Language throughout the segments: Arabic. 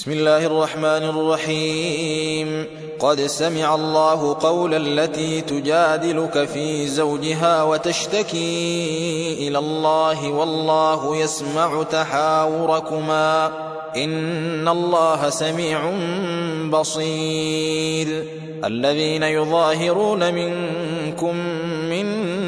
بسم الله الرحمن الرحيم. قد سمع الله قول التي تجادلك في زوجها وتشتكي إلى الله والله يسمع تحاوركما إن الله سميع بصير. الذين يظاهرون منكم من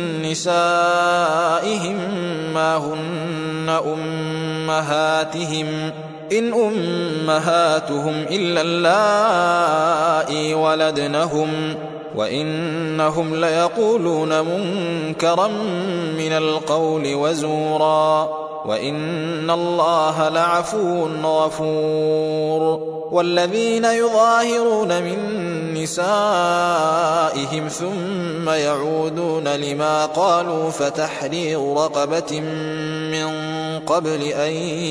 نسائهم ما هن أمهاتهم إن أمهاتهم إلا اللائي ولدنهم وإنهم ليقولون منكرا من القول وزورا وإن الله لعفو غفور. والذين يظاهرون من نسائهم ثم يعودون لما قالوا فتحرير رقبة من قبل أن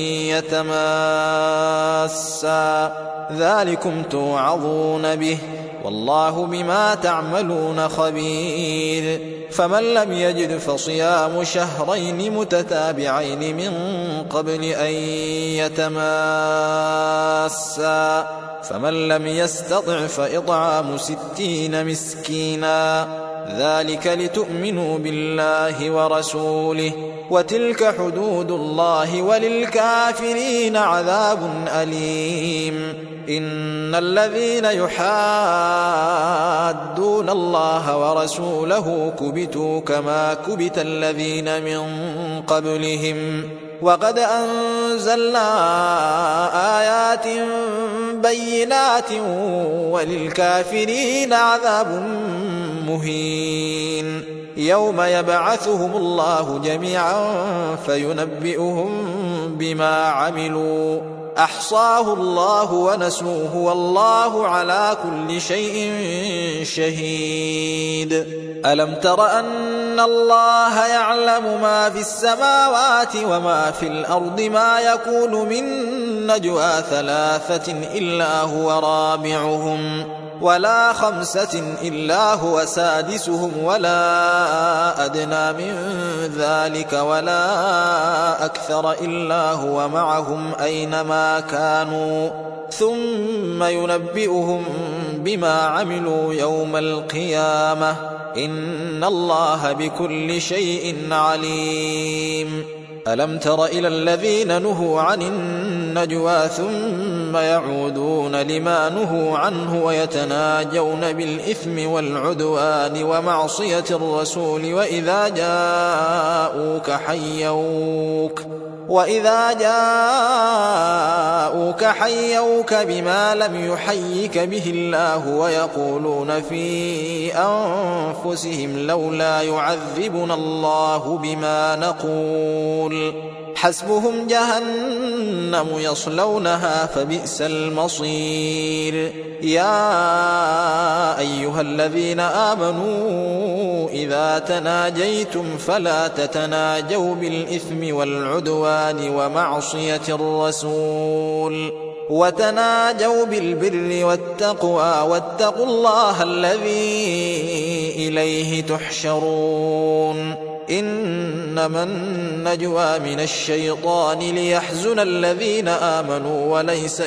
يتماسا ذلكم توعظون به والله بما تعملون خبير. فمن لم يجد فصيام شهرين متتابعين من قبل أن يتماسا فمن لم يستطع فإطعام 60 مسكينا ذلك لتؤمنوا بالله ورسوله وتلك حدود الله وللكافرين عذاب أليم. إن الذين يحادون الله ورسوله كبتوا كما كبت الذين من قبلهم وقد أنزلنا آيات بينات وللكافرين عذاب مهين. يوم يبعثهم الله جميعا فينبئهم بما عملوا أحصاه الله ونسوه والله على كل شيء شهيد. ألم تر أن الله يعلم ما في السماوات وما في الأرض ما يكون من نجوى 3 إلا هو رابعهم ولا 5 إلا هو سادسهم ولا أدنى من ذلك ولا أكثر إلا هو معهم أينما كانوا ثم ينبئهم بما عملوا يوم القيامة إن الله بكل شيء عليم. ألم تر إلى الذين نهوا عن النجوى ثم يعودون لما نهوا عنه ويتناجون بالإثم والعدوان ومعصية الرسول وإذا جاءوك حيوك بما لم يحيك به الله ويقولون في أنفسهم لولا يعذبنا الله بما نقول حسبهم جهنم يصلونها فبئس المصير. يا أيها الذين آمنوا إذا تناجيتم فلا تتناجوا بالإثم والعدوان ومعصية الرسول وتناجوا بالبر والتقوى واتقوا الله الذي إليه تحشرون. إنما النجوى من الشيطان ليحزن الذين آمنوا وليس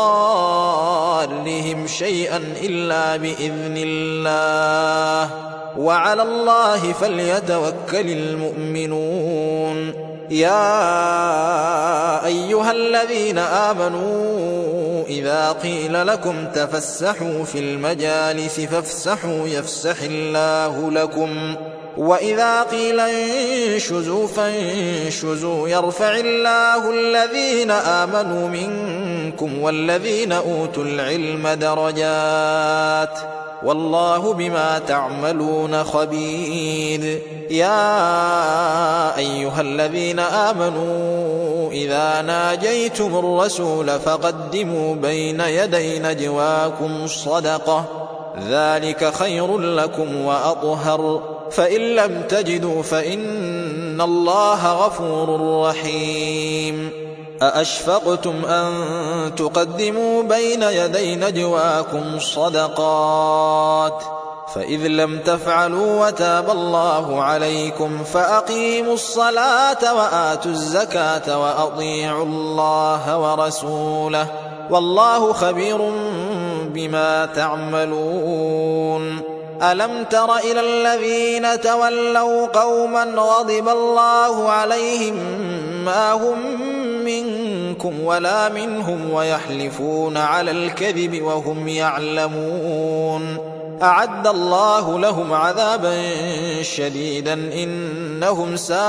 بضارهم شيئا إلا بإذن الله وعلى الله فليتوكل المؤمنون. يا أيها الذين آمنوا إذا قيل لكم تفسحوا في المجالس فافسحوا يفسح الله لكم وإذا قيل انشزوا فانشزوا يرفع الله الذين آمنوا منكم والذين أوتوا العلم درجات والله بما تعملون خبير. يا أيها الذين آمنوا إذا ناجيتم الرسول فقدموا بين يدي نجواكم صدقة ذلك خير لكم وأطهر فإن لم تجدوا فإن الله غفور رحيم. أأشفقتم أن تقدموا بين يدي نجواكم صدقات فإذ لم تفعلوا وتاب الله عليكم فأقيموا الصلاة وآتوا الزكاة وأطيعوا الله ورسوله والله خبير بما تعملون. ألم تر إلى الذين تولوا قوما غضب الله عليهم ما هم منكم ولا منهم ويحلفون على الكذب وهم يعلمون أعد الله لهم عذابا شديدا إنهم ساء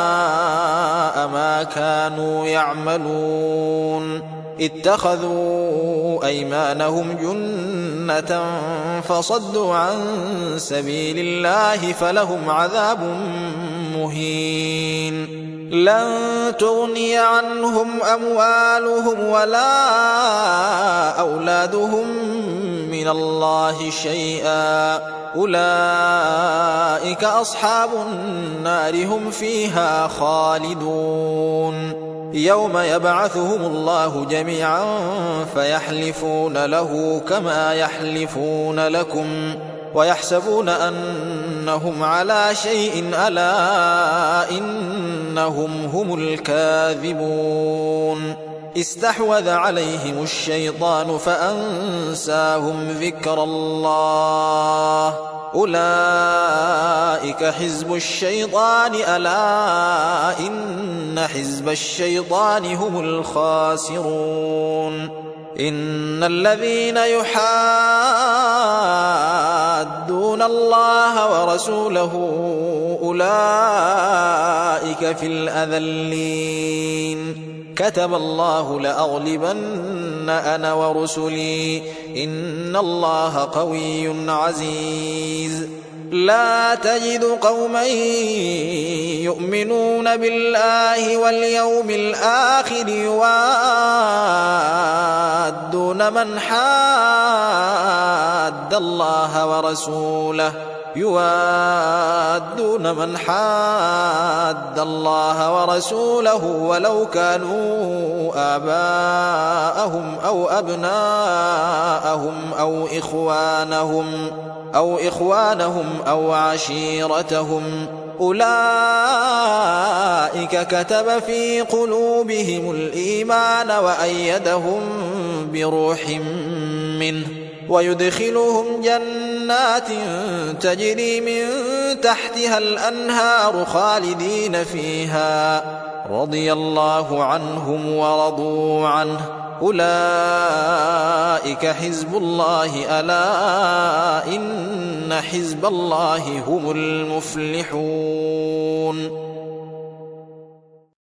ما كانوا يعملون. اتخذوا أيمانهم جنة فصدوا عن سبيل الله فلهم عذاب مهين. لن تغني عنهم أموالهم ولا أولادهم من الله شيئا أولئك أصحاب النار هم فيها خالدون. يوم يبعثهم الله جميعا فيحلفون له كما يحلفون لكم ويحسبون أنهم على شيء ألا إنهم هم الكاذبون. استحوذ عليهم الشيطان فأنساهم ذكر الله أولئك حزب الشيطان ألا إن حزب الشيطان هم الخاسرون. إن الذين يحادون الله ورسوله أولئك في الأذلين. كتب الله لأغلبن أنا ورسلي إن الله قوي عزيز. لا تجد قوما يؤمنون بالله واليوم الآخر يوادون من حاد الله ورسوله ولو كانوا آباءهم أو أبناءهم أو إخوانهم أو عشيرتهم أولئك كتب في قلوبهم الإيمان وأيدهم بروح منه ويدخلهم جنات تجري من تحتها الأنهار خالدين فيها رضي الله عنهم ورضوا عنه أولئك حزب الله ألا إن حزب الله هم المفلحون.